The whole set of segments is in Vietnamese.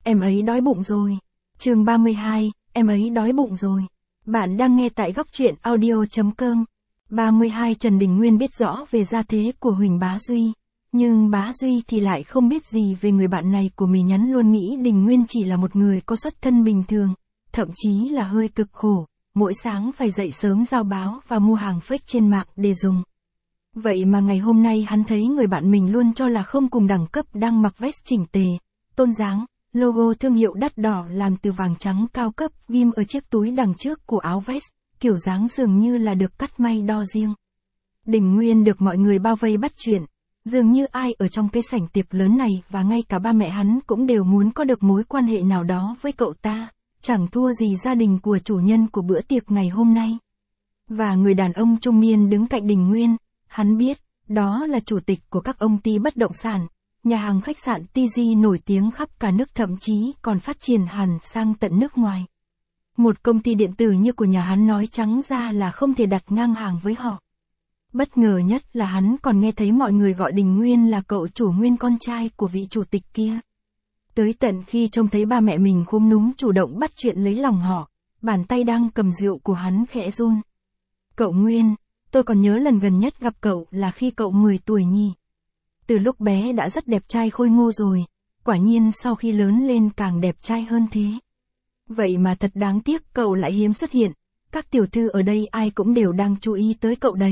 em ấy đói bụng rồi. Chương 32, em ấy đói bụng rồi. Bạn đang nghe tại góc truyện audio.com. 32 Trần Đình Nguyên biết rõ về gia thế của Huỳnh Bá Duy. Nhưng Bá Duy thì lại không biết gì về người bạn này của mình, nhắn luôn nghĩ Đình Nguyên chỉ là một người có xuất thân bình thường, thậm chí là hơi cực khổ, mỗi sáng phải dậy sớm giao báo và mua hàng fake trên mạng để dùng. Vậy mà ngày hôm nay hắn thấy người bạn mình luôn cho là không cùng đẳng cấp đang mặc vest chỉnh tề, tôn dáng, logo thương hiệu đắt đỏ làm từ vàng trắng cao cấp ghim ở chiếc túi đằng trước của áo vest, kiểu dáng dường như là được cắt may đo riêng. Đình Nguyên được mọi người bao vây bắt chuyện, dường như ai ở trong cái sảnh tiệc lớn này và ngay cả ba mẹ hắn cũng đều muốn có được mối quan hệ nào đó với cậu ta, chẳng thua gì gia đình của chủ nhân của bữa tiệc ngày hôm nay. Và người đàn ông trung niên đứng cạnh Đình Nguyên, hắn biết, đó là chủ tịch của các công ty bất động sản, nhà hàng khách sạn TG nổi tiếng khắp cả nước, thậm chí còn phát triển hẳn sang tận nước ngoài. Một công ty điện tử như của nhà hắn nói trắng ra là không thể đặt ngang hàng với họ. Bất ngờ nhất là hắn còn nghe thấy mọi người gọi Đình Nguyên là cậu chủ Nguyên, con trai của vị chủ tịch kia. Tới tận khi trông thấy ba mẹ mình khúm núm chủ động bắt chuyện lấy lòng họ, bàn tay đang cầm rượu của hắn khẽ run. Cậu Nguyên, tôi còn nhớ lần gần nhất gặp cậu là khi cậu 10 tuổi nhỉ. Từ lúc bé đã rất đẹp trai khôi ngô rồi, quả nhiên sau khi lớn lên càng đẹp trai hơn thế. Vậy mà thật đáng tiếc cậu lại hiếm xuất hiện, các tiểu thư ở đây ai cũng đều đang chú ý tới cậu đấy.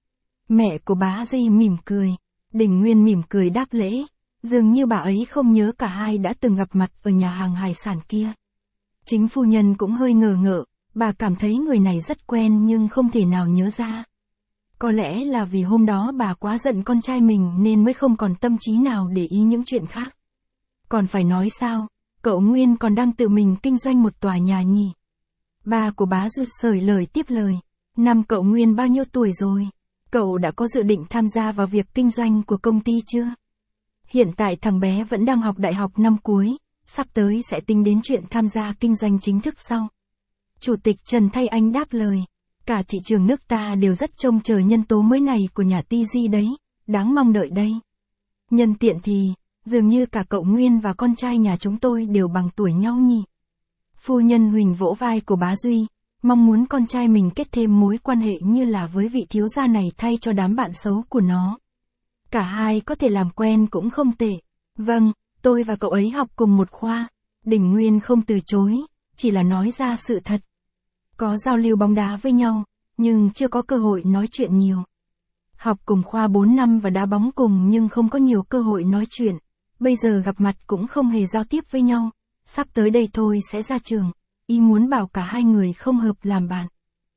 Mẹ của Bá Duy mỉm cười, Đình Nguyên mỉm cười đáp lễ, dường như bà ấy không nhớ cả hai đã từng gặp mặt ở nhà hàng hải sản kia. Chính phu nhân cũng hơi ngờ ngợ, bà cảm thấy người này rất quen nhưng không thể nào nhớ ra. Có lẽ là vì hôm đó bà quá giận con trai mình nên mới không còn tâm trí nào để ý những chuyện khác. Còn phải nói sao, cậu Nguyên còn đang tự mình kinh doanh một tòa nhà nhỉ. Ba của Bá Duy sởi lời tiếp lời, năm cậu Nguyên bao nhiêu tuổi rồi? Cậu đã có dự định tham gia vào việc kinh doanh của công ty chưa? Hiện tại thằng bé vẫn đang học đại học năm cuối, sắp tới sẽ tính đến chuyện tham gia kinh doanh chính thức sau. Chủ tịch Trần Thay Anh đáp lời, cả thị trường nước ta đều rất trông chờ nhân tố mới này của nhà TG đấy, đáng mong đợi đây. Nhân tiện thì, dường như cả cậu Nguyên và con trai nhà chúng tôi đều bằng tuổi nhau nhỉ. Phu nhân Huỳnh vỗ vai của Bá Duy, mong muốn con trai mình kết thêm mối quan hệ như là với vị thiếu gia này thay cho đám bạn xấu của nó. Cả hai có thể làm quen cũng không tệ. Vâng, tôi và cậu ấy học cùng một khoa. Đình Nguyên không từ chối, chỉ là nói ra sự thật. Có giao lưu bóng đá với nhau, nhưng chưa có cơ hội nói chuyện nhiều. Học cùng khoa 4 năm và đá bóng cùng nhưng không có nhiều cơ hội nói chuyện. Bây giờ gặp mặt cũng không hề giao tiếp với nhau. Sắp tới đây thôi sẽ ra trường. Y muốn bảo cả hai người không hợp làm bạn.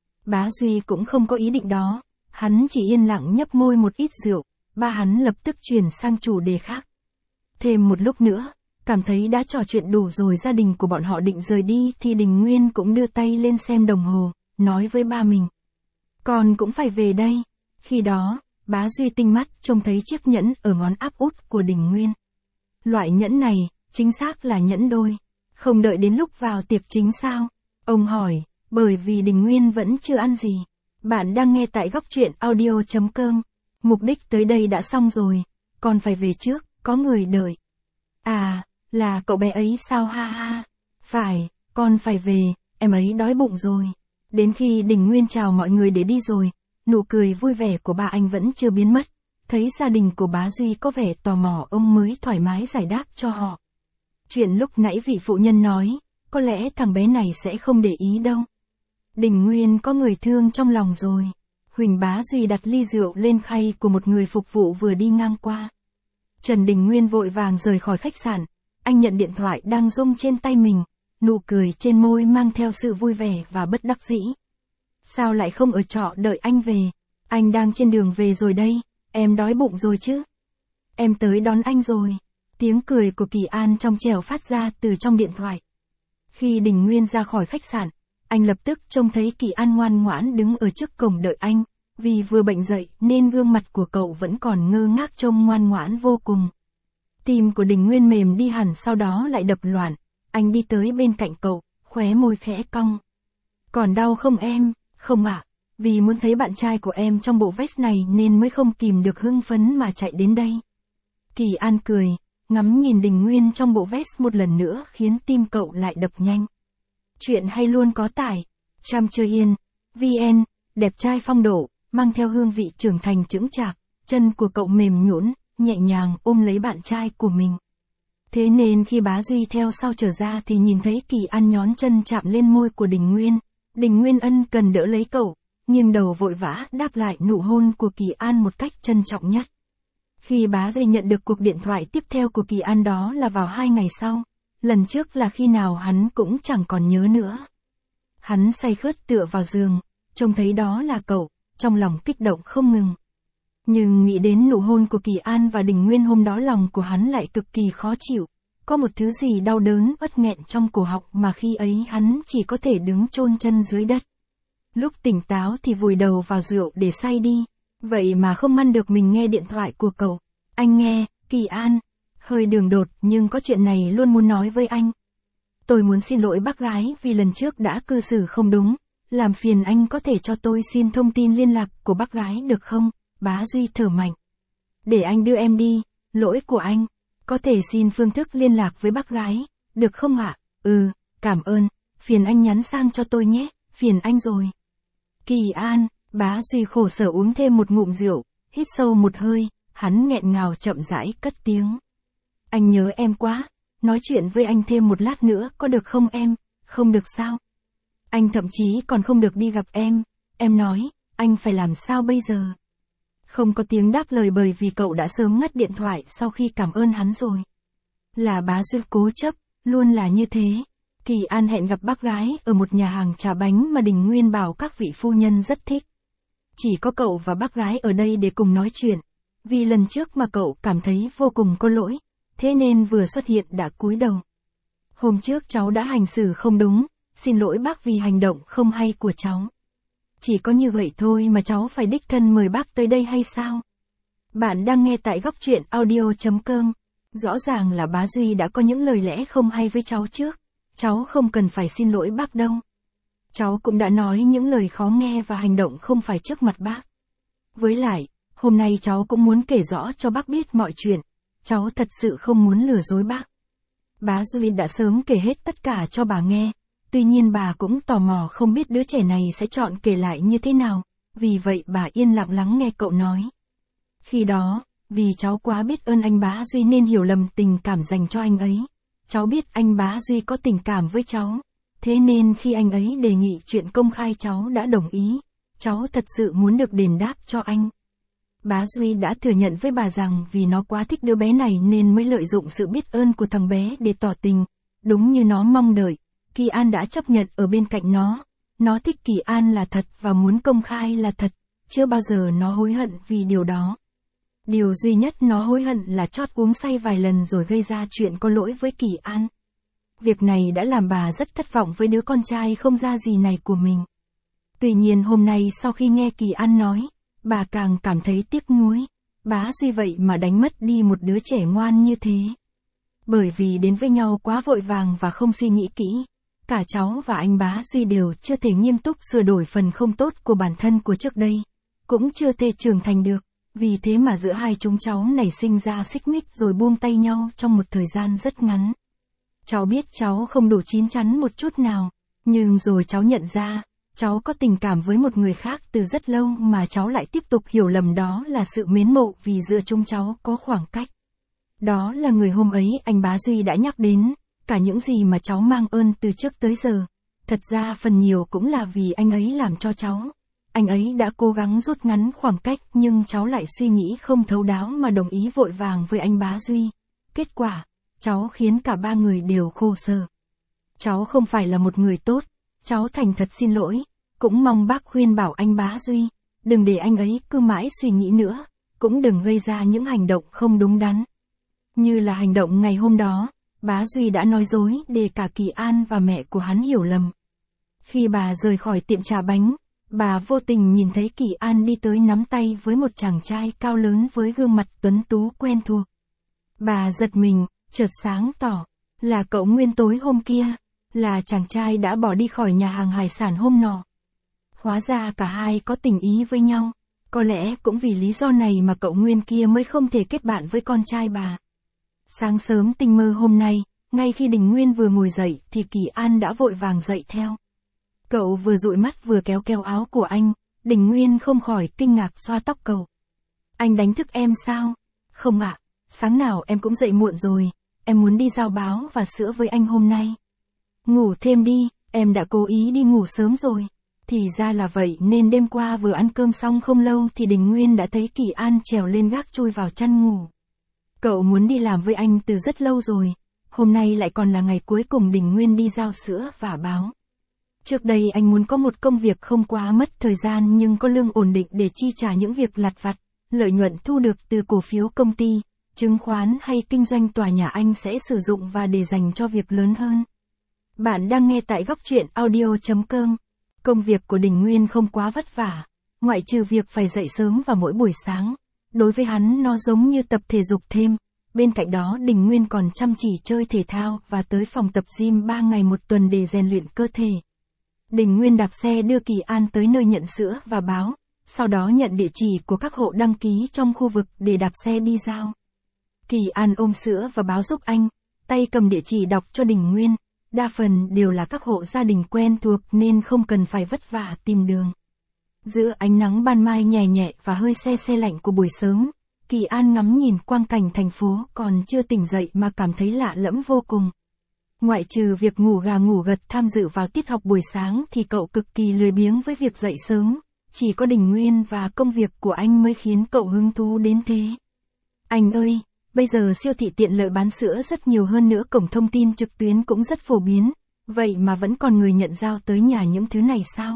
Bá Duy cũng không có ý định đó. Hắn chỉ yên lặng nhấp môi một ít rượu. Ba hắn lập tức chuyển sang chủ đề khác. Thêm một lúc nữa, cảm thấy đã trò chuyện đủ rồi, gia đình của bọn họ định rời đi thì Đình Nguyên cũng đưa tay lên xem đồng hồ, nói với ba mình. Con cũng phải về đây. Khi đó, Bá Duy tinh mắt trông thấy chiếc nhẫn ở ngón áp út của Đình Nguyên. Loại nhẫn này, chính xác là nhẫn đôi. Không đợi đến lúc vào tiệc chính sao? Ông hỏi, bởi vì Đình Nguyên vẫn chưa ăn gì. Bạn đang nghe tại góc truyện audio.com. Mục đích tới đây đã xong rồi, con phải về trước, có người đợi. À, là cậu bé ấy sao, ha ha. Phải, con phải về, em ấy đói bụng rồi. Đến khi Đình Nguyên chào mọi người để đi rồi, nụ cười vui vẻ của ba anh vẫn chưa biến mất. Thấy gia đình của Bá Duy có vẻ tò mò, ông mới thoải mái giải đáp cho họ. Chuyện lúc nãy vị phụ nhân nói, có lẽ thằng bé này sẽ không để ý đâu. Đình Nguyên có người thương trong lòng rồi. Huỳnh Bá Duy đặt ly rượu lên khay của một người phục vụ vừa đi ngang qua. Trần Đình Nguyên vội vàng rời khỏi khách sạn. Anh nhận điện thoại đang rung trên tay mình, nụ cười trên môi mang theo sự vui vẻ và bất đắc dĩ. Sao lại không ở trọ đợi anh về? Anh đang trên đường về rồi đây, em đói bụng rồi chứ? Em tới đón anh rồi. Tiếng cười của Kỳ An trong trẻo phát ra từ trong điện thoại. Khi Đình Nguyên ra khỏi khách sạn, anh lập tức trông thấy Kỳ An ngoan ngoãn đứng ở trước cổng đợi anh, vì vừa bệnh dậy nên gương mặt của cậu vẫn còn ngơ ngác trông ngoan ngoãn vô cùng. Tim của Đình Nguyên mềm đi hẳn, sau đó lại đập loạn. Anh đi tới bên cạnh cậu, khóe môi khẽ cong. Còn đau không em? Không ạ, vì muốn thấy bạn trai của em trong bộ vest này nên mới không kìm được hưng phấn mà chạy đến đây. Kỳ An cười, ngắm nhìn Đình Nguyên trong bộ vest một lần nữa khiến tim cậu lại đập nhanh. Chuyện hay luôn có tải. Chăm Chơi Yên, VN, đẹp trai phong độ, mang theo hương vị trưởng thành chững chạc, chân của cậu mềm nhũn, nhẹ nhàng ôm lấy bạn trai của mình. Thế nên khi Bá Duy theo sau trở ra thì nhìn thấy Kỳ An nhón chân chạm lên môi của Đình Nguyên. Đình Nguyên ân cần đỡ lấy cậu, nghiêng đầu vội vã đáp lại nụ hôn của Kỳ An một cách trân trọng nhất. Khi Bá Duy nhận được cuộc điện thoại tiếp theo của Kỳ An đó là vào 2 ngày sau. Lần trước là khi nào hắn cũng chẳng còn nhớ nữa. Hắn say khướt tựa vào giường, trông thấy đó là cậu, trong lòng kích động không ngừng. Nhưng nghĩ đến nụ hôn của Kỳ An và Đình Nguyên hôm đó lòng của hắn lại cực kỳ khó chịu. Có một thứ gì đau đớn uất nghẹn trong cổ họng mà khi ấy hắn chỉ có thể đứng chôn chân dưới đất. Lúc tỉnh táo thì vùi đầu vào rượu để say đi. Vậy mà không ngăn được mình nghe điện thoại của cậu. Anh nghe, Kỳ An. Hơi đường đột nhưng có chuyện này luôn muốn nói với anh. Tôi muốn xin lỗi bác gái vì lần trước đã cư xử không đúng. Làm phiền anh có thể cho tôi xin thông tin liên lạc của bác gái được không? Bá Duy thở mạnh. Để anh đưa em đi, lỗi của anh. Có thể xin phương thức liên lạc với bác gái, được không ạ? Ừ, cảm ơn, phiền anh nhắn sang cho tôi nhé, phiền anh rồi. Kỳ An, Bá Duy khổ sở uống thêm một ngụm rượu, hít sâu một hơi, hắn nghẹn ngào chậm rãi cất tiếng. Anh nhớ em quá, nói chuyện với anh thêm một lát nữa có được không em? Không được sao? Anh thậm chí còn không được đi gặp em nói, anh phải làm sao bây giờ? Không có tiếng đáp lời bởi vì cậu đã sớm ngắt điện thoại sau khi cảm ơn hắn rồi. Là Bá Duy cố chấp, luôn là như thế. Kỳ An hẹn gặp bác gái ở một nhà hàng trà bánh mà Đình Nguyên bảo các vị phu nhân rất thích. Chỉ có cậu và bác gái ở đây để cùng nói chuyện. Vì lần trước mà cậu cảm thấy vô cùng có lỗi, thế nên vừa xuất hiện đã cúi đầu. Hôm trước cháu đã hành xử không đúng, xin lỗi bác vì hành động không hay của cháu. Chỉ có như vậy thôi mà cháu phải đích thân mời bác tới đây hay sao? Bạn đang nghe tại góc truyện audio.com. Rõ ràng là Bá Duy đã có những lời lẽ không hay với cháu trước. Cháu không cần phải xin lỗi bác đâu. Cháu cũng đã nói những lời khó nghe và hành động không phải trước mặt bác. Với lại, hôm nay cháu cũng muốn kể rõ cho bác biết mọi chuyện. Cháu thật sự không muốn lừa dối bác. Bá Duy đã sớm kể hết tất cả cho bà nghe. Tuy nhiên bà cũng tò mò không biết đứa trẻ này sẽ chọn kể lại như thế nào. Vì vậy bà yên lặng lắng nghe cậu nói. Khi đó, vì cháu quá biết ơn anh Bá Duy nên hiểu lầm tình cảm dành cho anh ấy. Cháu biết anh Bá Duy có tình cảm với cháu. Thế nên khi anh ấy đề nghị chuyện công khai cháu đã đồng ý. Cháu thật sự muốn được đền đáp cho anh. Bá Duy đã thừa nhận với bà rằng vì nó quá thích đứa bé này nên mới lợi dụng sự biết ơn của thằng bé để tỏ tình. Đúng như nó mong đợi, Kỳ An đã chấp nhận ở bên cạnh nó. Nó thích Kỳ An là thật và muốn công khai là thật. Chưa bao giờ nó hối hận vì điều đó. Điều duy nhất nó hối hận là chót uống say vài lần rồi gây ra chuyện có lỗi với Kỳ An. Việc này đã làm bà rất thất vọng với đứa con trai không ra gì này của mình. Tuy nhiên hôm nay sau khi nghe Kỳ An nói, bà càng cảm thấy tiếc nuối. Bá Duy vậy mà đánh mất đi một đứa trẻ ngoan như thế. Bởi vì đến với nhau quá vội vàng và không suy nghĩ kỹ. Cả cháu và anh Bá Duy đều chưa thể nghiêm túc sửa đổi phần không tốt của bản thân của trước đây. Cũng chưa thể trưởng thành được. Vì thế mà giữa hai chúng cháu nảy sinh ra xích mích rồi buông tay nhau trong một thời gian rất ngắn. Cháu biết cháu không đủ chín chắn một chút nào. Nhưng rồi cháu nhận ra, cháu có tình cảm với một người khác từ rất lâu mà cháu lại tiếp tục hiểu lầm đó là sự mến mộ vì giữa chúng cháu có khoảng cách. Đó là người hôm ấy anh Bá Duy đã nhắc đến, cả những gì mà cháu mang ơn từ trước tới giờ. Thật ra phần nhiều cũng là vì anh ấy làm cho cháu. Anh ấy đã cố gắng rút ngắn khoảng cách nhưng cháu lại suy nghĩ không thấu đáo mà đồng ý vội vàng với anh Bá Duy. Kết quả, cháu khiến cả ba người đều khổ sở. Cháu không phải là một người tốt, cháu thành thật xin lỗi, cũng mong bác khuyên bảo anh Bá Duy, đừng để anh ấy cứ mãi suy nghĩ nữa, cũng đừng gây ra những hành động không đúng đắn. Như là hành động ngày hôm đó, Bá Duy đã nói dối để cả Kỳ An và mẹ của hắn hiểu lầm. Khi bà rời khỏi tiệm trà bánh, bà vô tình nhìn thấy Kỳ An đi tới nắm tay với một chàng trai cao lớn với gương mặt tuấn tú quen thuộc. Bà giật mình, chợt sáng tỏ, là cậu Nguyên tối hôm kia, là chàng trai đã bỏ đi khỏi nhà hàng hải sản hôm nọ. Hóa ra cả hai có tình ý với nhau, có lẽ cũng vì lý do này mà cậu Nguyên kia mới không thể kết bạn với con trai bà. Sáng sớm tinh mơ hôm nay, ngay khi Đình Nguyên vừa ngồi dậy thì Kỳ An đã vội vàng dậy theo. Cậu vừa dụi mắt vừa kéo kéo áo của anh, Đình Nguyên không khỏi kinh ngạc xoa tóc cậu. Anh đánh thức em sao? Không ạ, sáng nào em cũng dậy muộn rồi, em muốn đi giao báo và sữa với anh hôm nay. Ngủ thêm đi, em đã cố ý đi ngủ sớm rồi. Thì ra là vậy nên đêm qua vừa ăn cơm xong không lâu thì Đình Nguyên đã thấy Kỳ An trèo lên gác chui vào chăn ngủ. Cậu muốn đi làm với anh từ rất lâu rồi, hôm nay lại còn là ngày cuối cùng Đình Nguyên đi giao sữa và báo. Trước đây anh muốn có một công việc không quá mất thời gian nhưng có lương ổn định để chi trả những việc lặt vặt, lợi nhuận thu được từ cổ phiếu công ty, chứng khoán hay kinh doanh tòa nhà anh sẽ sử dụng và để dành cho việc lớn hơn. Bạn đang nghe tại góc truyện audio.com. Công việc của Đình Nguyên không quá vất vả, ngoại trừ việc phải dậy sớm vào mỗi buổi sáng. Đối với hắn nó giống như tập thể dục thêm. Bên cạnh đó Đình Nguyên còn chăm chỉ chơi thể thao và tới phòng tập gym 3 ngày một tuần để rèn luyện cơ thể. Đình Nguyên đạp xe đưa Kỳ An tới nơi nhận sữa và báo, sau đó nhận địa chỉ của các hộ đăng ký trong khu vực để đạp xe đi giao. Kỳ An ôm sữa và báo giúp anh, tay cầm địa chỉ đọc cho Đình Nguyên, đa phần đều là các hộ gia đình quen thuộc nên không cần phải vất vả tìm đường. Giữa ánh nắng ban mai nhẹ nhẹ và hơi se se lạnh của buổi sớm, Kỳ An ngắm nhìn quang cảnh thành phố còn chưa tỉnh dậy mà cảm thấy lạ lẫm vô cùng. Ngoại trừ việc ngủ gà ngủ gật tham dự vào tiết học buổi sáng thì cậu cực kỳ lười biếng với việc dậy sớm, chỉ có Đình Nguyên và công việc của anh mới khiến cậu hứng thú đến thế. Anh ơi, bây giờ siêu thị tiện lợi bán sữa rất nhiều hơn nữa, cổng thông tin trực tuyến cũng rất phổ biến, vậy mà vẫn còn người nhận giao tới nhà những thứ này sao?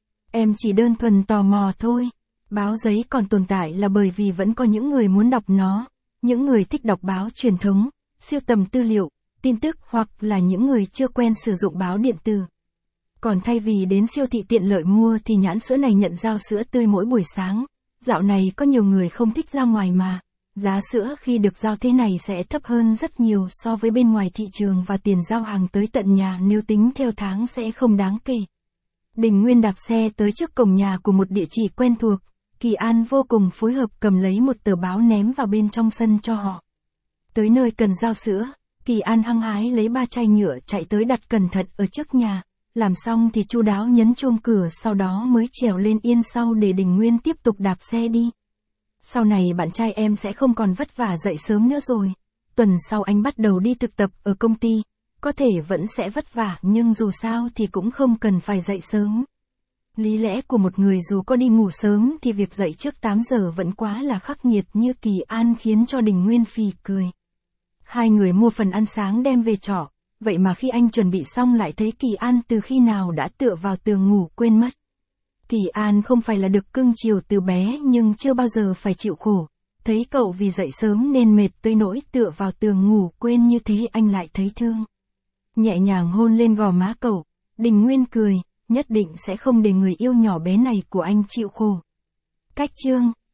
Em chỉ đơn thuần tò mò thôi. Báo giấy còn tồn tại là bởi vì vẫn có những người muốn đọc nó, những người thích đọc báo truyền thống, sưu tầm tư liệu, tin tức hoặc là những người chưa quen sử dụng báo điện tử. Còn thay vì đến siêu thị tiện lợi mua thì nhãn sữa này nhận giao sữa tươi mỗi buổi sáng. Dạo này có nhiều người không thích ra ngoài mà, giá sữa khi được giao thế này sẽ thấp hơn rất nhiều so với bên ngoài thị trường và tiền giao hàng tới tận nhà nếu tính theo tháng sẽ không đáng kể. Đình Nguyên đạp xe tới trước cổng nhà của một địa chỉ quen thuộc, Kỳ An vô cùng phối hợp cầm lấy một tờ báo ném vào bên trong sân cho họ. Tới nơi cần giao sữa, Kỳ An hăng hái lấy 3 chai nhựa chạy tới đặt cẩn thận ở trước nhà, làm xong thì chu đáo nhấn chuông cửa sau đó mới trèo lên yên sau để Đình Nguyên tiếp tục đạp xe đi. Sau này bạn trai em sẽ không còn vất vả dậy sớm nữa rồi, tuần sau anh bắt đầu đi thực tập ở công ty, có thể vẫn sẽ vất vả nhưng dù sao thì cũng không cần phải dậy sớm. Lý lẽ của một người dù có đi ngủ sớm thì việc dậy trước 8 giờ vẫn quá là khắc nghiệt như Kỳ An khiến cho Đình Nguyên phì cười. Hai người mua phần ăn sáng đem về trọ, vậy mà khi anh chuẩn bị xong lại thấy Kỳ An từ khi nào đã tựa vào tường ngủ quên mất. Kỳ An không phải là được cưng chiều từ bé nhưng chưa bao giờ phải chịu khổ, thấy cậu vì dậy sớm nên mệt tới nỗi tựa vào tường ngủ quên như thế anh lại thấy thương. Nhẹ nhàng hôn lên gò má cậu, Đình Nguyên cười, nhất định sẽ không để người yêu nhỏ bé này của anh chịu khổ. Cách chương